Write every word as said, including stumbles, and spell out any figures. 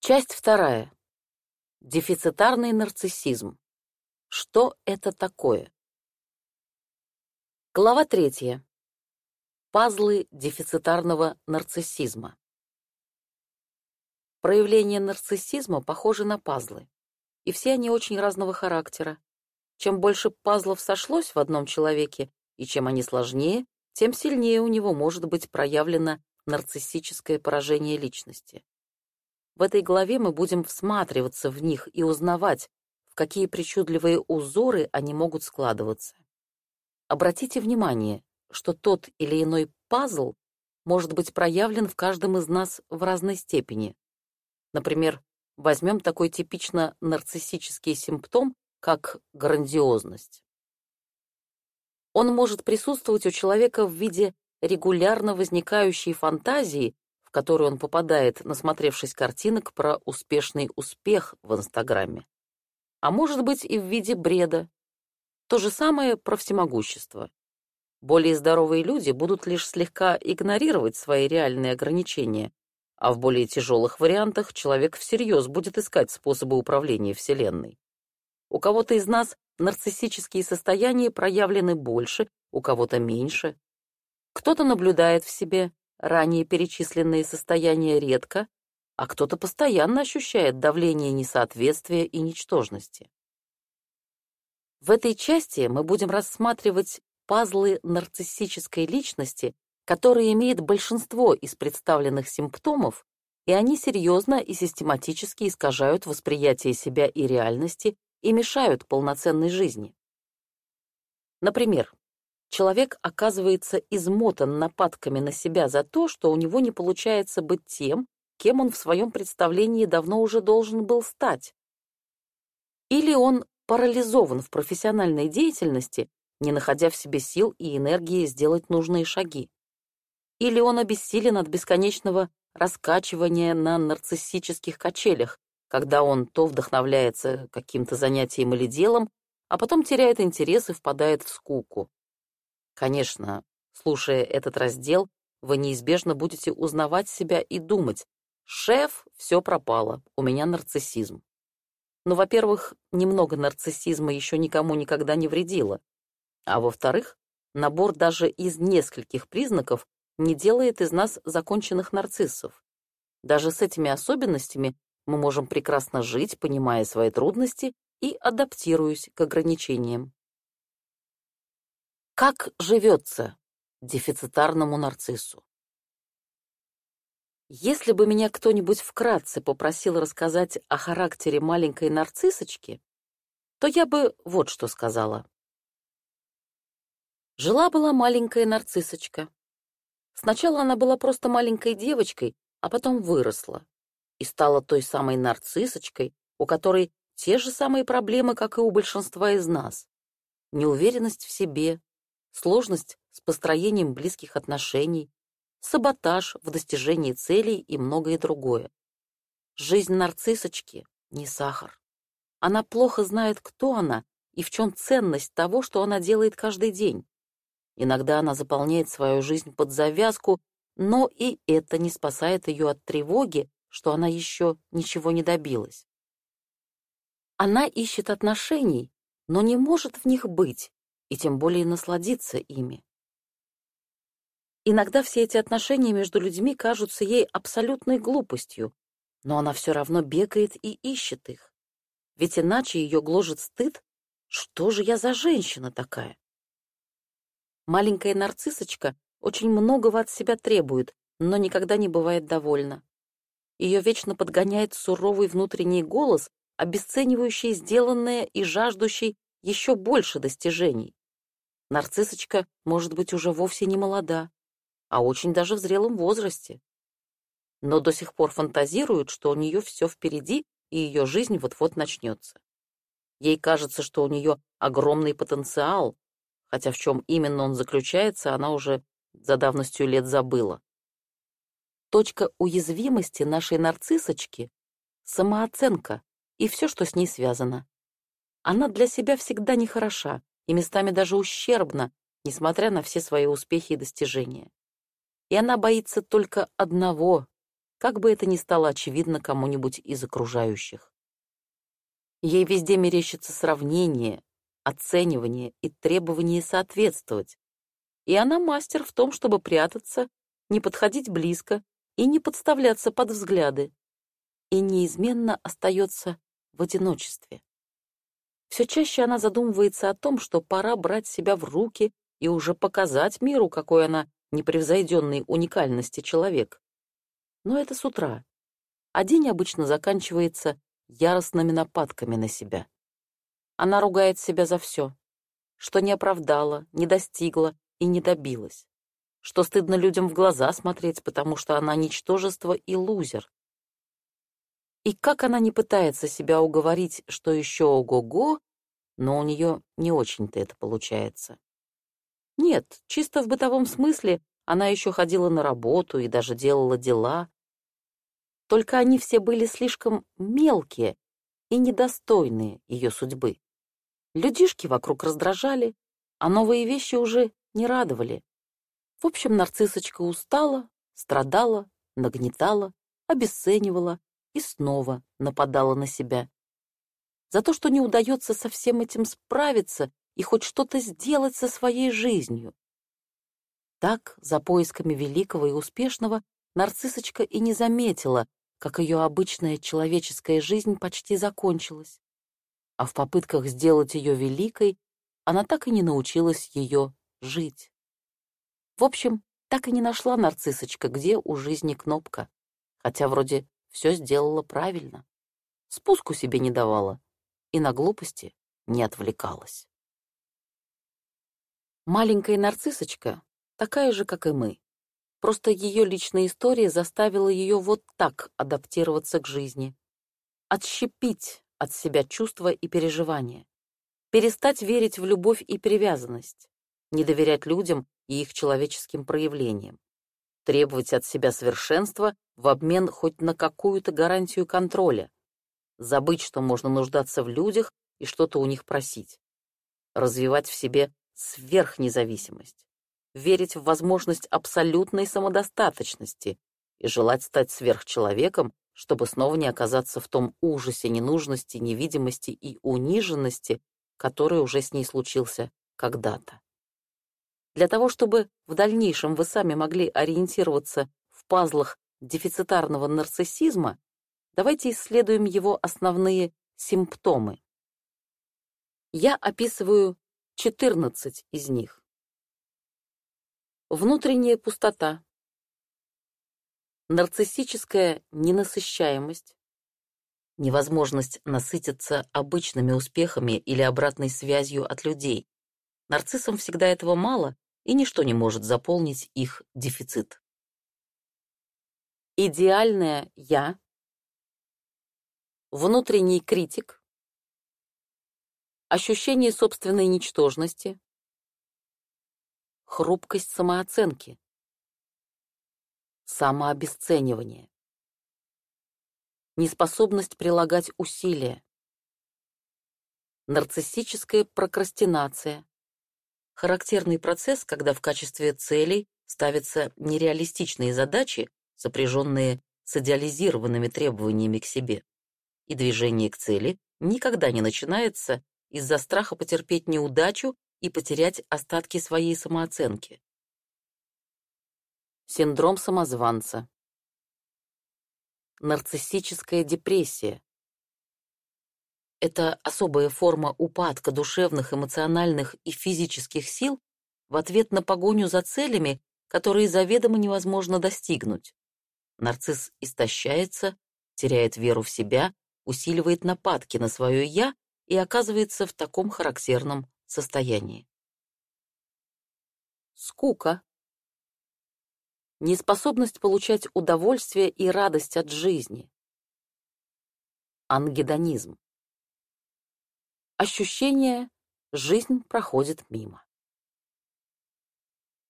Часть вторая. Дефицитарный нарциссизм. Что это такое? Глава третья. Пазлы дефицитарного нарциссизма. Проявления нарциссизма похожи на пазлы, и все они очень разного характера. Чем больше пазлов сошлось в одном человеке, и чем они сложнее, тем сильнее у него может быть проявлено нарциссическое поражение личности. В этой главе мы будем всматриваться в них и узнавать, в какие причудливые узоры они могут складываться. Обратите внимание, что тот или иной пазл может быть проявлен в каждом из нас в разной степени. Например, возьмем такой типично нарциссический симптом, как грандиозность. Он может присутствовать у человека в виде регулярно возникающей фантазии, в которую он попадает, насмотревшись картинок про успешный успех в Инстаграме. А может быть и в виде бреда. То же самое про всемогущество. Более здоровые люди будут лишь слегка игнорировать свои реальные ограничения, а в более тяжелых вариантах человек всерьез будет искать способы управления Вселенной. У кого-то из нас нарциссические состояния проявлены больше, у кого-то меньше. Кто-то наблюдает в себе ранее перечисленные состояния редко, а кто-то постоянно ощущает давление несоответствия и ничтожности. В этой части мы будем рассматривать пазлы нарциссической личности, которые имеют большинство из представленных симптомов, и они серьезно и систематически искажают восприятие себя и реальности и мешают полноценной жизни. Например, человек оказывается измотан нападками на себя за то, что у него не получается быть тем, кем он в своем представлении давно уже должен был стать. Или он парализован в профессиональной деятельности, не находя в себе сил и энергии сделать нужные шаги. Или он обессилен от бесконечного раскачивания на нарциссических качелях, когда он то вдохновляется каким-то занятием или делом, а потом теряет интерес и впадает в скуку. Конечно, слушая этот раздел, вы неизбежно будете узнавать себя и думать: «Шеф, все пропало, у меня нарциссизм». Но, во-первых, немного нарциссизма еще никому никогда не вредило, а во-вторых, набор даже из нескольких признаков не делает из нас законченных нарциссов. Даже с этими особенностями мы можем прекрасно жить, понимая свои трудности и адаптируясь к ограничениям. Как живется дефицитарному нарциссу? Если бы меня кто-нибудь вкратце попросил рассказать о характере маленькой нарциссочки, то я бы вот что сказала. Жила-была маленькая нарциссочка. Сначала она была просто маленькой девочкой, а потом выросла и стала той самой нарциссочкой, у которой те же самые проблемы, как и у большинства из нас. Неуверенность в себе, сложность с построением близких отношений, саботаж в достижении целей и многое другое. Жизнь нарциссочки не сахар. Она плохо знает, кто она и в чем ценность того, что она делает каждый день. Иногда она заполняет свою жизнь под завязку, но и это не спасает ее от тревоги, что она еще ничего не добилась. Она ищет отношений, но не может в них быть, и тем более насладиться ими. Иногда все эти отношения между людьми кажутся ей абсолютной глупостью, но она все равно бегает и ищет их. Ведь иначе ее гложет стыд: что же я за женщина такая? Маленькая нарциссочка очень многого от себя требует, но никогда не бывает довольна. Ее вечно подгоняет суровый внутренний голос, обесценивающий сделанное и жаждущий еще больше достижений. Нарциссочка может быть уже вовсе не молода, а очень даже в зрелом возрасте. Но до сих пор фантазирует, что у нее все впереди, и ее жизнь вот-вот начнется. Ей кажется, что у нее огромный потенциал, хотя в чем именно он заключается, она уже за давностью лет забыла. Точка уязвимости нашей нарциссочки — самооценка и все, что с ней связано. Она для себя всегда нехороша и местами даже ущербна, несмотря на все свои успехи и достижения. И она боится только одного как бы это ни стало очевидно кому-нибудь из окружающих. Ей везде мерещится сравнение, оценивание и требование соответствовать, и она мастер в том, чтобы прятаться, не подходить близко и не подставляться под взгляды, и неизменно остается в одиночестве. Все чаще она задумывается о том, что пора брать себя в руки и уже показать миру, какой она непревзойденной уникальности человек. Но это с утра, а день обычно заканчивается яростными нападками на себя. Она ругает себя за все, что не оправдала, не достигла и не добилась, что стыдно людям в глаза смотреть, потому что она ничтожество и лузер. И как она не пытается себя уговорить, что еще ого-го, но у нее не очень-то это получается. Нет, чисто в бытовом смысле она еще ходила на работу и даже делала дела. Только они все были слишком мелкие и недостойные ее судьбы. Людишки вокруг раздражали, а новые вещи уже не радовали. В общем, нарциссочка устала, страдала, нагнетала, обесценивала и снова нападала на себя. За то, что не удается со всем этим справиться и хоть что-то сделать со своей жизнью. Так, за поисками великого и успешного, нарциссочка и не заметила, как ее обычная человеческая жизнь почти закончилась. А в попытках сделать ее великой, она так и не научилась ее жить. В общем, так и не нашла нарциссочка, где у жизни кнопка, хотя вроде все сделала правильно. Спуску себе не давала и на глупости не отвлекалась. Маленькая нарциссочка такая же, как и мы. Просто ее личная история заставила ее вот так адаптироваться к жизни. Отщепить от себя чувства и переживания. Перестать верить в любовь и привязанность. Не доверять людям и их человеческим проявлениям. Требовать от себя совершенства в обмен хоть на какую-то гарантию контроля. Забыть, что можно нуждаться в людях и что-то у них просить. Развивать в себе сверхнезависимость. Верить в возможность абсолютной самодостаточности и желать стать сверхчеловеком, чтобы снова не оказаться в том ужасе ненужности, невидимости и униженности, который уже с ней случился когда-то. Для того, чтобы в дальнейшем вы сами могли ориентироваться в пазлах дефицитарного нарциссизма, давайте исследуем его основные симптомы. Я описываю четырнадцать из них. Внутренняя пустота, нарциссическая ненасыщаемость, невозможность насытиться обычными успехами или обратной связью от людей. Нарциссам всегда этого мало, и ничто не может заполнить их дефицит. Идеальное «я», внутренний критик, ощущение собственной ничтожности, хрупкость самооценки, самообесценивание, неспособность прилагать усилия, нарциссическая прокрастинация, характерный процесс, когда в качестве целей ставятся нереалистичные задачи, сопряженные с идеализированными требованиями к себе, и движение к цели никогда не начинается из-за страха потерпеть неудачу и потерять остатки своей самооценки. Синдром самозванца. Нарциссическая депрессия. Это особая форма упадка душевных, эмоциональных и физических сил в ответ на погоню за целями, которые заведомо невозможно достигнуть. Нарцисс истощается, теряет веру в себя, усиливает нападки на свое «я» и оказывается в таком характерном состоянии. Скука. Неспособность получать удовольствие и радость от жизни. Ангедонизм. Ощущение «жизнь проходит мимо».